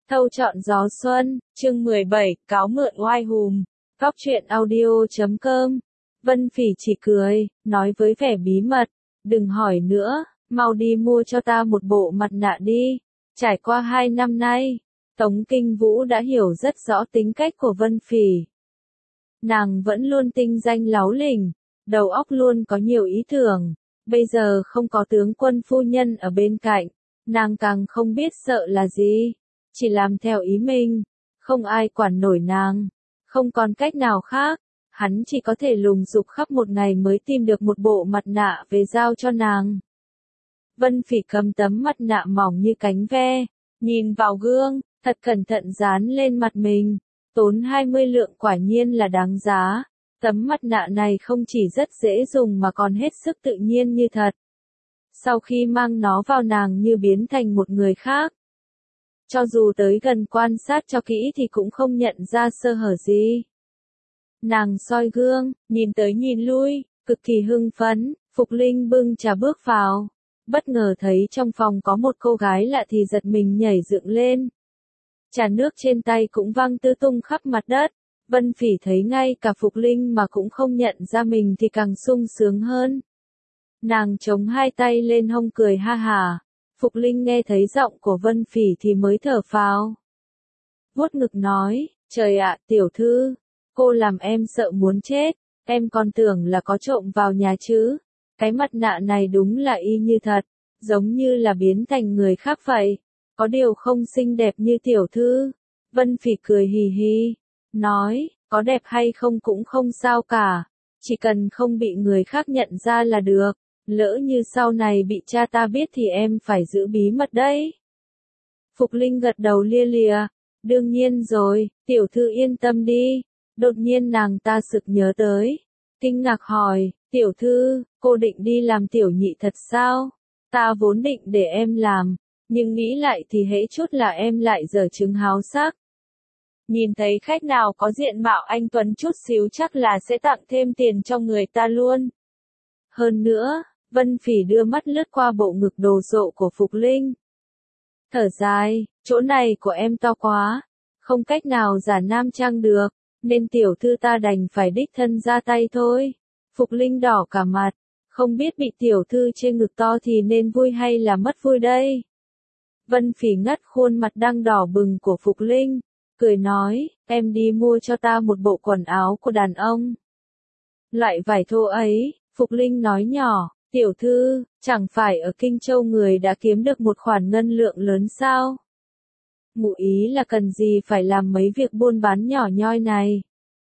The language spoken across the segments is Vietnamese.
Thâu chọn gió xuân, chương 17, cáo mượn oai hùm. Góc truyện audio.com. Vân Phỉ chỉ cười, nói với vẻ bí mật, đừng hỏi nữa, mau đi mua cho ta một bộ mặt nạ đi. Trải qua 2 năm nay, Tống Kinh Vũ đã hiểu rất rõ tính cách của Vân Phỉ. Nàng vẫn luôn tinh danh láo lỉnh, đầu óc luôn có nhiều ý tưởng, bây giờ không có tướng quân phu nhân ở bên cạnh, nàng càng không biết sợ là gì, chỉ làm theo ý mình, không ai quản nổi nàng, không còn cách nào khác, hắn chỉ có thể lùng sục khắp một ngày mới tìm được một bộ mặt nạ về giao cho nàng. Vân Phỉ cầm tấm mặt nạ mỏng như cánh ve, nhìn vào gương, thật cẩn thận dán lên mặt mình, tốn 20 lượng quả nhiên là đáng giá. Tấm mặt nạ này không chỉ rất dễ dùng mà còn hết sức tự nhiên như thật. Sau khi mang nó vào nàng như biến thành một người khác. Cho dù tới gần quan sát cho kỹ thì cũng không nhận ra sơ hở gì. Nàng soi gương, nhìn tới nhìn lui, cực kỳ hưng phấn, Phục Linh bưng trà bước vào. Bất ngờ thấy trong phòng có một cô gái lạ thì giật mình nhảy dựng lên. Trà nước trên tay cũng văng tứ tung khắp mặt đất. Vân Phỉ thấy ngay cả Phục Linh mà cũng không nhận ra mình thì càng sung sướng hơn. Nàng chống hai tay lên hông cười ha hả. Phục Linh nghe thấy giọng của Vân Phỉ thì mới thở phào. Vuốt ngực nói, trời ạ, tiểu thư, cô làm em sợ muốn chết, em còn tưởng là có trộm vào nhà chứ. Cái mặt nạ này đúng là y như thật, giống như là biến thành người khác vậy. Có điều không xinh đẹp như tiểu thư. Vân Phỉ cười hì hì, nói, có đẹp hay không cũng không sao cả, chỉ cần không bị người khác nhận ra là được, lỡ như sau này bị cha ta biết thì em phải giữ bí mật đấy. Phục Linh gật đầu lia lịa, đương nhiên rồi, tiểu thư yên tâm đi. Đột nhiên nàng ta sực nhớ tới, kinh ngạc hỏi, tiểu thư, cô định đi làm tiểu nhị thật sao? Ta vốn định để em làm, nhưng nghĩ lại thì hễ chút là em lại giở trứng háo sắc. Nhìn thấy khách nào có diện mạo anh tuấn chút xíu chắc là sẽ tặng thêm tiền cho người ta luôn. Hơn nữa, Vân Phỉ đưa mắt lướt qua bộ ngực đồ sộ của Phục Linh. Thở dài, chỗ này của em to quá, không cách nào giả nam trang được, nên tiểu thư ta đành phải đích thân ra tay thôi. Phục Linh đỏ cả mặt, không biết bị tiểu thư chê ngực to thì nên vui hay là mất vui đây. Vân Phỉ ngắt khuôn mặt đang đỏ bừng của Phục Linh, cười nói, em đi mua cho ta một bộ quần áo của đàn ông. Loại vải thô ấy, Phục Linh nói nhỏ, tiểu thư, chẳng phải ở Kinh Châu người đã kiếm được một khoản ngân lượng lớn sao? Ngụ ý là cần gì phải làm mấy việc buôn bán nhỏ nhoi này.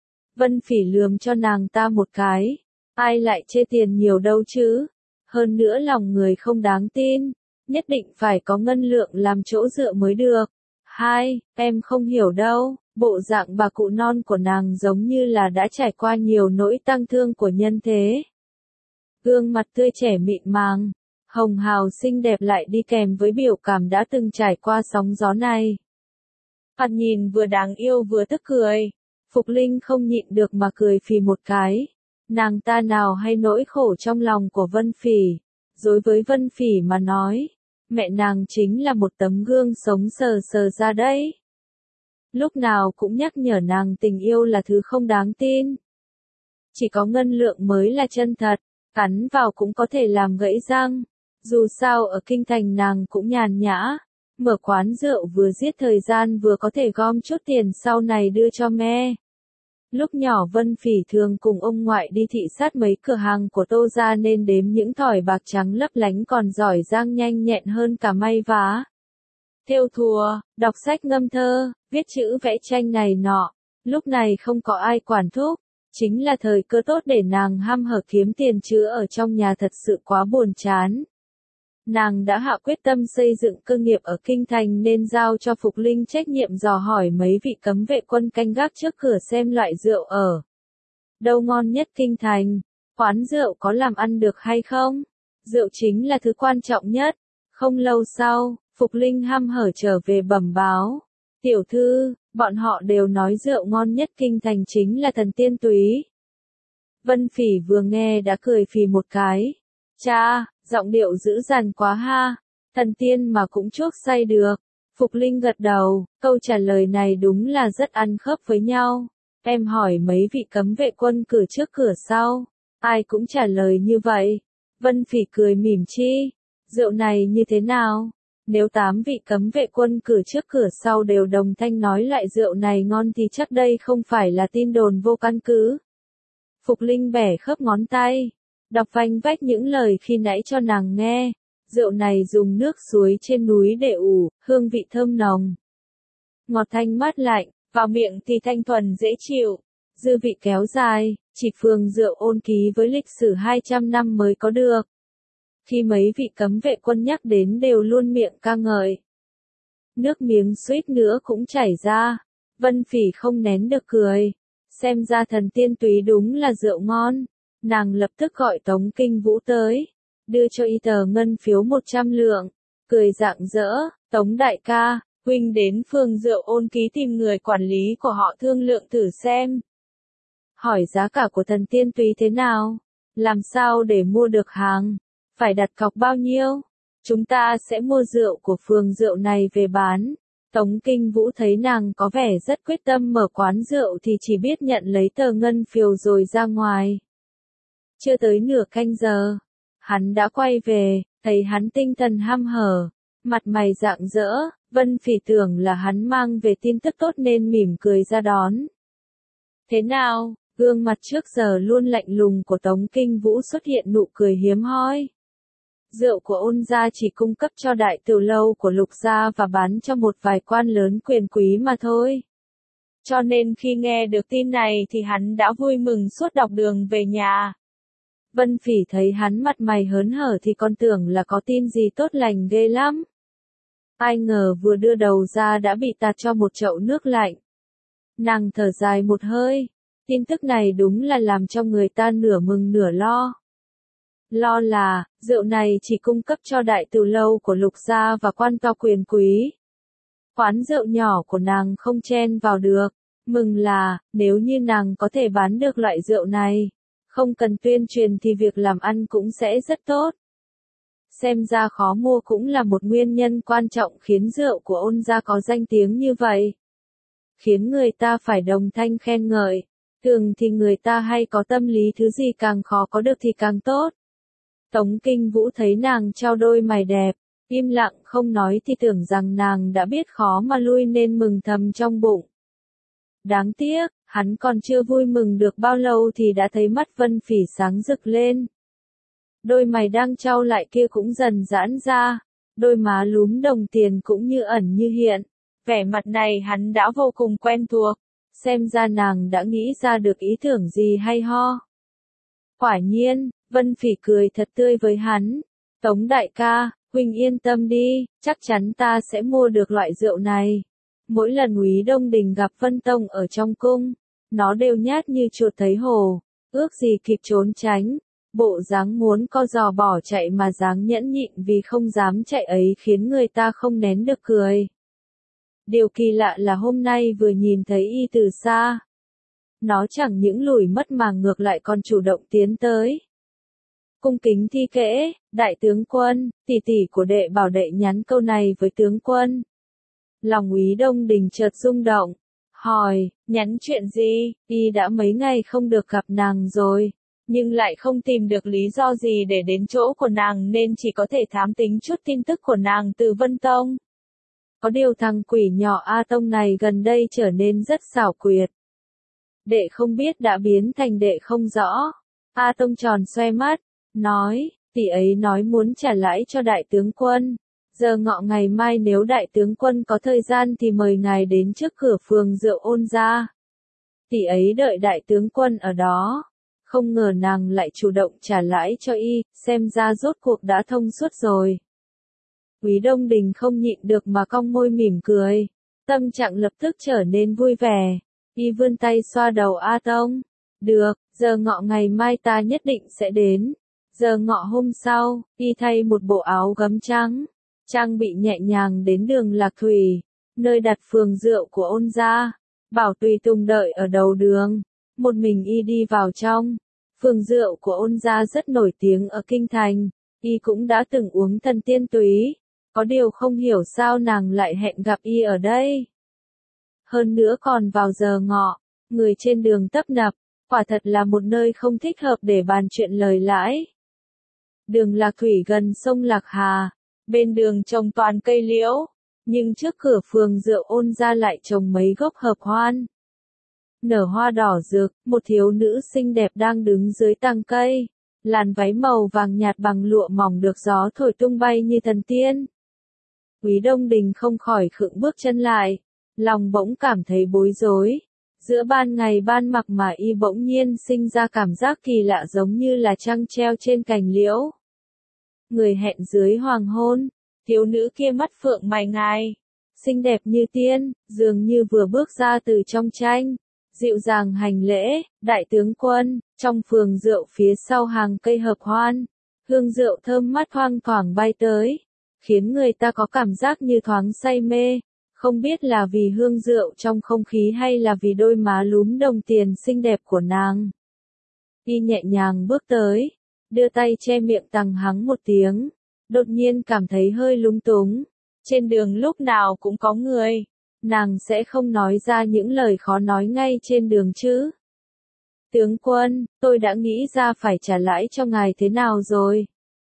Vân Phỉ lườm cho nàng ta một cái, ai lại chê tiền nhiều đâu chứ, hơn nữa lòng người không đáng tin, nhất định phải có ngân lượng làm chỗ dựa mới được. Hai, em không hiểu đâu, bộ dạng bà cụ non của nàng giống như là đã trải qua nhiều nỗi tang thương của nhân thế. Gương mặt tươi trẻ mịn màng, hồng hào xinh đẹp lại đi kèm với biểu cảm đã từng trải qua sóng gió này. Mặt nhìn vừa đáng yêu vừa tức cười, Phục Linh không nhịn được mà cười phì một cái. Nàng ta nào hay nỗi khổ trong lòng của Vân Phỉ, đối với Vân Phỉ mà nói. Mẹ nàng chính là một tấm gương sống sờ sờ ra đấy. Lúc nào cũng nhắc nhở nàng tình yêu là thứ không đáng tin. Chỉ có ngân lượng mới là chân thật, cắn vào cũng có thể làm gãy răng. Dù sao ở kinh thành nàng cũng nhàn nhã, mở quán rượu vừa giết thời gian vừa có thể gom chút tiền sau này đưa cho mẹ. Lúc nhỏ Vân Phỉ thường cùng ông ngoại đi thị sát mấy cửa hàng của Tô gia nên đếm những thỏi bạc trắng lấp lánh còn giỏi giang nhanh nhẹn hơn cả may vá. Thêu thùa, đọc sách ngâm thơ, viết chữ vẽ tranh này nọ, lúc này không có ai quản thúc, chính là thời cơ tốt để nàng hăm hở kiếm tiền chứ ở trong nhà thật sự quá buồn chán. Nàng đã hạ quyết tâm xây dựng cơ nghiệp ở Kinh Thành nên giao cho Phục Linh trách nhiệm dò hỏi mấy vị cấm vệ quân canh gác trước cửa xem loại rượu ở đâu ngon nhất Kinh Thành, quán rượu có làm ăn được hay không. Rượu chính là thứ quan trọng nhất. Không lâu sau, Phục Linh hăm hở trở về bẩm báo. Tiểu thư, bọn họ đều nói rượu ngon nhất Kinh Thành chính là Thần Tiên Túy. Vân Phỉ vừa nghe đã cười phì một cái. Cha, giọng điệu dữ dằn quá ha, thần tiên mà cũng chuốc say được. Phục Linh gật đầu, câu trả lời này đúng là rất ăn khớp với nhau. Em hỏi mấy vị cấm vệ quân cửa trước cửa sau, ai cũng trả lời như vậy. Vân Phỉ cười mỉm chi, rượu này như thế nào? Nếu 8 vị cấm vệ quân cửa trước cửa sau đều đồng thanh nói lại rượu này ngon thì chắc đây không phải là tin đồn vô căn cứ. Phục Linh bẻ khớp ngón tay, đọc vanh vách những lời khi nãy cho nàng nghe. Rượu này dùng nước suối trên núi để ủ, hương vị thơm nồng. Ngọt thanh mát lạnh, vào miệng thì thanh thuần dễ chịu. Dư vị kéo dài, chỉ phường rượu Ôn Ký với lịch sử 200 năm mới có được. Khi mấy vị cấm vệ quân nhắc đến đều luôn miệng ca ngợi. Nước miếng suýt nữa cũng chảy ra. Vân Phỉ không nén được cười. Xem ra thần tiên túy đúng là rượu ngon. Nàng lập tức gọi Tống Kinh Vũ tới. Đưa cho y tờ ngân phiếu 100 lượng. Cười rạng rỡ, Tống đại ca, huynh đến phường rượu Ôn Ký tìm người quản lý của họ thương lượng thử xem. Hỏi giá cả của thần tiên túy thế nào? Làm sao để mua được hàng? Phải đặt cọc bao nhiêu? Chúng ta sẽ mua rượu của phường rượu này về bán. Tống Kinh Vũ thấy nàng có vẻ rất quyết tâm mở quán rượu thì chỉ biết nhận lấy tờ ngân phiếu rồi ra ngoài. Chưa tới nửa canh giờ, hắn đã quay về, thấy hắn tinh thần ham hở, mặt mày rạng rỡ. Vân Phỉ tưởng là hắn mang về tin tức tốt nên mỉm cười ra đón. Thế nào? Gương mặt trước giờ luôn lạnh lùng của Tống Kinh Vũ xuất hiện nụ cười hiếm hoi. Rượu của Ôn gia chỉ cung cấp cho đại tiểu lâu của Lục gia và bán cho một vài quan lớn quyền quý mà thôi. Cho nên khi nghe được tin này thì hắn đã vui mừng suốt dọc đường về nhà. Vân Phỉ thấy hắn mặt mày hớn hở thì còn tưởng là có tin gì tốt lành ghê lắm. Ai ngờ vừa đưa đầu ra đã bị tạt cho một chậu nước lạnh. Nàng thở dài một hơi. Tin tức này đúng là làm cho người ta nửa mừng nửa lo. Lo là, rượu này chỉ cung cấp cho đại tiểu lâu của Lục gia và quan to quyền quý. Quán rượu nhỏ của nàng không chen vào được. Mừng là, nếu như nàng có thể bán được loại rượu này, không cần tuyên truyền thì việc làm ăn cũng sẽ rất tốt. Xem ra khó mua cũng là một nguyên nhân quan trọng khiến rượu của Ôn gia có danh tiếng như vậy. Khiến người ta phải đồng thanh khen ngợi. Thường thì người ta hay có tâm lý thứ gì càng khó có được thì càng tốt. Tống Kinh Vũ thấy nàng trao đôi mày đẹp, im lặng không nói thì tưởng rằng nàng đã biết khó mà lui nên mừng thầm trong bụng. Đáng tiếc, hắn còn chưa vui mừng được bao lâu thì đã thấy mắt Vân Phỉ sáng rực lên. Đôi mày đang trao lại kia cũng dần giãn ra, đôi má lúm đồng tiền cũng như ẩn như hiện. Vẻ mặt này hắn đã vô cùng quen thuộc. Xem ra nàng đã nghĩ ra được ý tưởng gì hay ho. Quả nhiên, Vân Phỉ cười thật tươi với hắn. Tống đại ca, huynh yên tâm đi, chắc chắn ta sẽ mua được loại rượu này. Mỗi lần Úy Đông Đình gặp Vân Tông ở trong cung, nó đều nhát như chuột thấy hồ, ước gì kịp trốn tránh. Bộ dáng muốn co giò bỏ chạy mà dáng nhẫn nhịn vì không dám chạy ấy khiến người ta không nén được cười. Điều kỳ lạ là hôm nay vừa nhìn thấy y từ xa. Nó chẳng những lùi mất mà ngược lại còn chủ động tiến tới. Cung kính thi kễ, đại tướng quân, tỷ tỷ của đệ bảo đệ nhắn câu này với tướng quân. Lòng Úy Đông Đình chợt rung động, hỏi, nhắn chuyện gì, y đã mấy ngày không được gặp nàng rồi, nhưng lại không tìm được lý do gì để đến chỗ của nàng nên chỉ có thể thám tính chút tin tức của nàng từ Vân Tông. Có điều thằng quỷ nhỏ A Tông này gần đây trở nên rất xảo quyệt. Đệ không biết đã biến thành đệ không rõ. A Tông tròn xoe mắt, nói, tỷ ấy nói muốn trả lãi cho đại tướng quân. Giờ ngọ ngày mai nếu đại tướng quân có thời gian thì mời ngài đến trước cửa phường rượu Ôn gia. Tỷ ấy đợi đại tướng quân ở đó. Không ngờ nàng lại chủ động trả lãi cho y, xem ra rốt cuộc đã thông suốt rồi. Úy Đông Đình không nhịn được mà cong môi mỉm cười. Tâm trạng lập tức trở nên vui vẻ. Y vươn tay xoa đầu A Tông. Được, giờ ngọ ngày mai ta nhất định sẽ đến. Giờ ngọ hôm sau, y thay một bộ áo gấm trắng. Trang bị nhẹ nhàng đến đường Lạc Thủy, nơi đặt phường rượu của Ôn gia. Bảo tùy tùng đợi ở đầu đường. Một mình y đi vào trong. Phường rượu của Ôn gia rất nổi tiếng ở Kinh Thành. Y cũng đã từng uống thần tiên túy. có điều không hiểu sao nàng lại hẹn gặp y ở đây. Hơn nữa còn vào giờ ngọ, người trên đường tấp nập, quả thật là một nơi không thích hợp để bàn chuyện lời lãi. Đường Lạc Thủy gần sông Lạc Hà, bên đường trồng toàn cây liễu, nhưng trước cửa phường Rượu Ôn ra lại trồng mấy gốc hợp hoan. Nở hoa đỏ rực, một thiếu nữ xinh đẹp đang đứng dưới tàng cây, làn váy màu vàng nhạt bằng lụa mỏng được gió thổi tung bay như thần tiên. Quý Đông Đình không khỏi khựng bước chân lại, lòng bỗng cảm thấy bối rối. Giữa ban ngày ban mặc mà y bỗng nhiên sinh ra cảm giác kỳ lạ giống như là trăng treo trên cành liễu. Người hẹn dưới hoàng hôn, thiếu nữ kia mắt phượng mày ngài, xinh đẹp như tiên, dường như vừa bước ra từ trong tranh, dịu dàng hành lễ, đại tướng quân, trong phường rượu phía sau hàng cây hợp hoan, hương rượu thơm mát thoang thoảng bay tới, khiến người ta có cảm giác như thoáng say mê, không biết là vì hương rượu trong không khí hay là vì đôi má lúm đồng tiền xinh đẹp của nàng. Y nhẹ nhàng bước tới, đưa tay che miệng tằng hắng một tiếng, đột nhiên cảm thấy hơi lúng túng, trên đường lúc nào cũng có người, nàng sẽ không nói ra những lời khó nói ngay trên đường chứ. Tướng quân, tôi đã nghĩ ra phải trả lãi cho ngài thế nào rồi.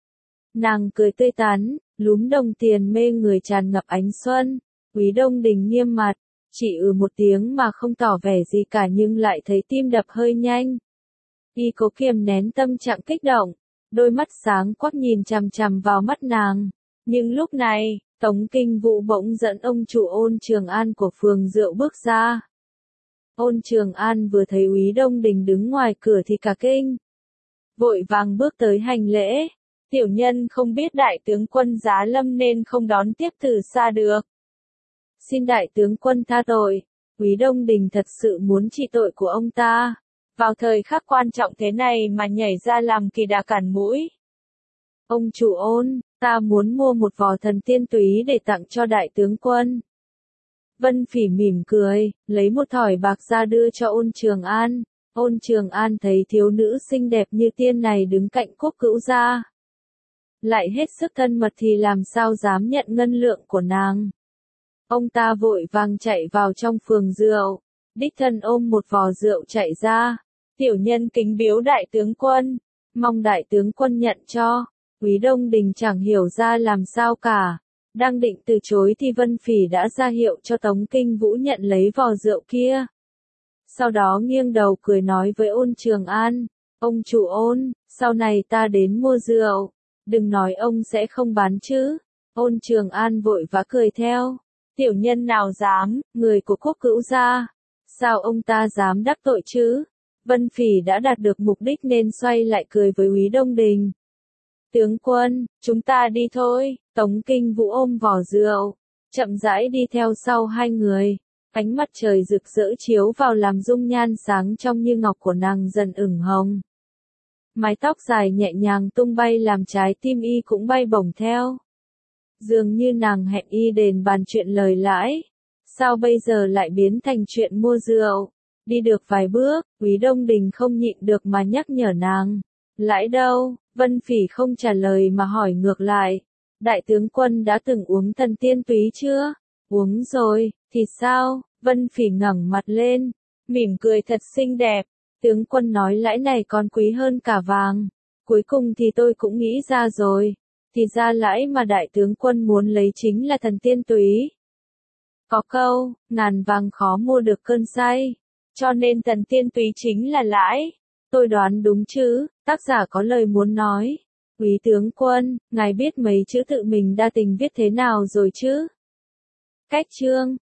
Nàng cười tươi tắn, lúm đồng tiền mê người tràn ngập ánh xuân. Quý Đông Đình nghiêm mặt, chỉ một tiếng mà không tỏ vẻ gì cả nhưng lại thấy tim đập hơi nhanh. Y cố kiềm nén tâm trạng kích động, đôi mắt sáng quắc nhìn chằm chằm vào mắt nàng. Nhưng lúc này, Tống Kinh Vũ bỗng dẫn ông chủ Ôn Trường An của phường rượu bước ra. Ôn Trường An vừa thấy Quý Đông Đình đứng ngoài cửa thì cả kinh. Vội vàng bước tới hành lễ, tiểu nhân không biết đại tướng quân giá lâm nên không đón tiếp từ xa được. Xin đại tướng quân tha tội, Quý Đông Đình thật sự muốn trị tội của ông ta. Vào thời khắc quan trọng thế này mà nhảy ra làm kỳ đà cản mũi. Ông chủ Ôn, ta muốn mua một vò thần tiên túy để tặng cho đại tướng quân. Vân Phỉ mỉm cười, lấy một thỏi bạc ra đưa cho Ôn Trường An. Ôn Trường An thấy thiếu nữ xinh đẹp như tiên này đứng cạnh Quốc Cữu gia, lại hết sức thân mật thì làm sao dám nhận ngân lượng của nàng. Ông ta vội vàng chạy vào trong phường rượu, đích thân ôm một vò rượu chạy ra. Tiểu nhân kính biếu đại tướng quân, mong đại tướng quân nhận cho. Quý Đông Đình chẳng hiểu ra làm sao cả, đang định từ chối thì Vân Phỉ đã ra hiệu cho Tống Kinh Vũ nhận lấy vò rượu kia. Sau đó nghiêng đầu cười nói với Ôn Trường An, ông chủ Ôn, sau này ta đến mua rượu, đừng nói ông sẽ không bán chứ. Ôn Trường An vội vã cười theo, tiểu nhân nào dám, người của Quốc Cữu gia, sao ông ta dám đắc tội chứ. Vân Phỉ đã đạt được mục đích nên xoay lại cười với Quý Đông Đình. Tướng quân, chúng ta đi thôi. Tống Kinh Vũ ôm vò rượu, chậm rãi đi theo sau hai người. Ánh mặt trời rực rỡ chiếu vào làm dung nhan sáng trong như ngọc của nàng dần ửng hồng. Mái tóc dài nhẹ nhàng tung bay làm trái tim y cũng bay bổng theo. Dường như nàng hẹn y đền bàn chuyện lời lãi. Sao bây giờ lại biến thành chuyện mua rượu? Đi được vài bước, Quý Đông Đình không nhịn được mà nhắc nhở nàng. Lãi đâu? Vân Phỉ không trả lời mà hỏi ngược lại. Đại tướng quân đã từng uống thần tiên túy chưa? Uống rồi, thì sao? Vân Phỉ ngẩng mặt lên, mỉm cười thật xinh đẹp. Tướng quân nói lãi này còn quý hơn cả vàng. Cuối cùng thì tôi cũng nghĩ ra rồi. Thì ra lãi mà đại tướng quân muốn lấy chính là thần tiên túy. Có câu, ngàn vàng khó mua được cơn say. Cho nên thần tiên túy chính là lãi. Tôi đoán đúng chứ, tác giả có lời muốn nói. Quý tướng quân, ngài biết mấy chữ tự mình đa tình viết thế nào rồi chứ? Cách chương